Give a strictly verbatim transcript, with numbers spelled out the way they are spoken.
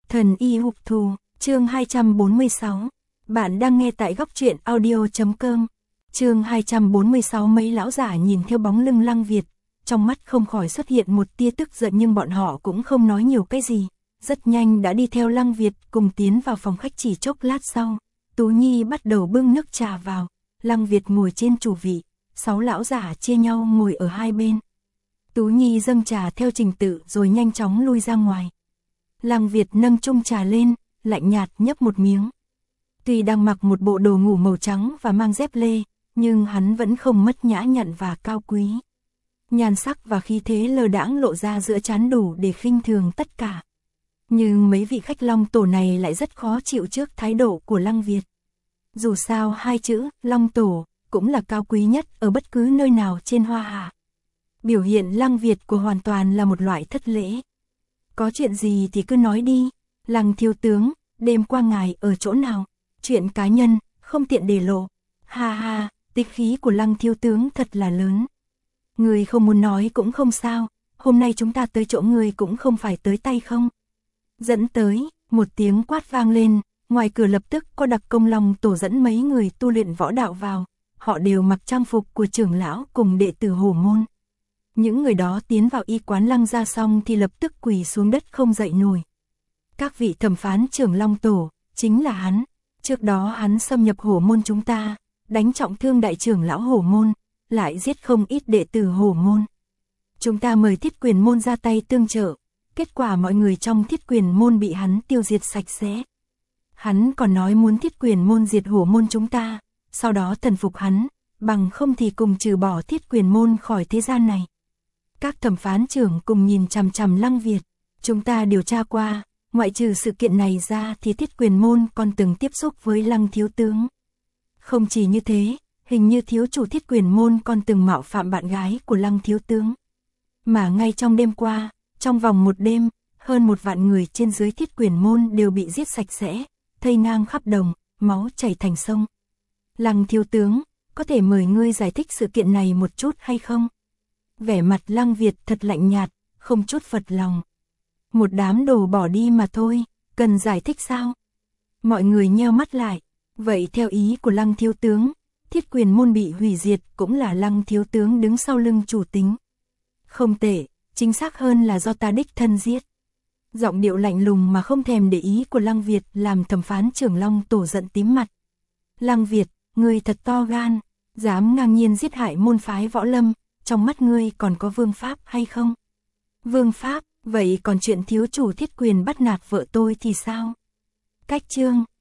Thần y hục thù, chương hai trăm bốn mươi sáu. Bạn đang nghe tại góc truyện audio.com. Chương hai trăm bốn mươi sáu. Mấy lão giả nhìn theo bóng lưng Lăng Việt, trong mắt không khỏi xuất hiện một tia tức giận, nhưng bọn họ cũng không nói nhiều cái gì, rất nhanh đã đi theo Lăng Việt cùng tiến vào phòng khách. Chỉ chốc lát sau, Tú Nhi bắt đầu bưng nước trà vào, Lăng Việt ngồi trên chủ vị, sáu lão giả chia nhau ngồi ở hai bên. Tú Nhi dâng trà theo trình tự rồi nhanh chóng lui ra ngoài. Lăng Việt nâng chung trà lên, lạnh nhạt nhấp một miếng. Tuy đang mặc một bộ đồ ngủ màu trắng và mang dép lê, nhưng hắn vẫn không mất nhã nhặn và cao quý. Nhan sắc và khí thế lơ đãng lộ ra giữa trán đủ để khinh thường tất cả. Nhưng mấy vị khách Long Tổ này lại rất khó chịu trước thái độ của Lăng Việt. Dù sao hai chữ Long Tổ cũng là cao quý nhất ở bất cứ nơi nào trên Hoa Hạ. Biểu hiện Lăng Việt của hoàn toàn là một loại thất lễ. Có chuyện gì thì cứ nói đi, Lăng thiếu tướng, đêm qua ngài ở chỗ nào? Chuyện cá nhân, không tiện để lộ. Ha ha, tích khí của Lăng thiếu tướng thật là lớn. Người không muốn nói cũng không sao, hôm nay chúng ta tới chỗ người cũng không phải tới tay không. Dẫn tới, một tiếng quát vang lên, ngoài cửa lập tức có đặc công Long Tổ dẫn mấy người tu luyện võ đạo vào, họ đều mặc trang phục của trưởng lão cùng đệ tử Hổ Môn. Những người đó tiến vào y quán Lăng gia xong thì lập tức quỳ xuống đất không dậy nổi. Các vị thẩm phán trưởng Long Tổ, chính là hắn. Trước đó hắn xâm nhập Hổ Môn chúng ta, đánh trọng thương đại trưởng lão Hổ Môn, lại giết không ít đệ tử Hổ Môn. Chúng ta mời Thiết Quyền Môn ra tay tương trợ, kết quả mọi người trong Thiết Quyền Môn bị hắn tiêu diệt sạch sẽ. Hắn còn nói muốn Thiết Quyền Môn diệt Hổ Môn chúng ta, sau đó thần phục hắn, bằng không thì cùng trừ bỏ Thiết Quyền Môn khỏi thế gian này. Các thẩm phán trưởng cùng nhìn chằm chằm Lăng Việt. Chúng ta điều tra qua, ngoại trừ sự kiện này ra thì Thiết Quyền Môn còn từng tiếp xúc với Lăng thiếu tướng. Không chỉ như thế, hình như thiếu chủ Thiết Quyền Môn còn từng mạo phạm bạn gái của Lăng thiếu tướng. Mà ngay trong đêm qua, trong vòng một đêm, hơn một vạn người trên dưới Thiết Quyền Môn đều bị giết sạch sẽ, thây ngang khắp đồng, máu chảy thành sông. Lăng thiếu tướng, có thể mời ngươi giải thích sự kiện này một chút hay không? Vẻ mặt Lăng Việt thật lạnh nhạt, không chút phật lòng. Một đám đồ bỏ đi mà thôi, cần giải thích sao? Mọi người nheo mắt lại. Vậy theo ý của Lăng thiếu tướng, Thiết Quyền Môn bị hủy diệt cũng là Lăng thiếu tướng đứng sau lưng chủ tính. Không tệ, chính xác hơn là do ta đích thân giết. Giọng điệu lạnh lùng mà không thèm để ý của Lăng Việt làm thẩm phán trưởng Long Tổ giận tím mặt. Lăng Việt, ngươi thật to gan, dám ngang nhiên giết hại môn phái võ lâm, trong mắt ngươi còn có vương pháp hay không? Vương pháp, vậy còn chuyện thiếu chủ Thiết Quyền bắt nạt vợ tôi thì sao? Cách chương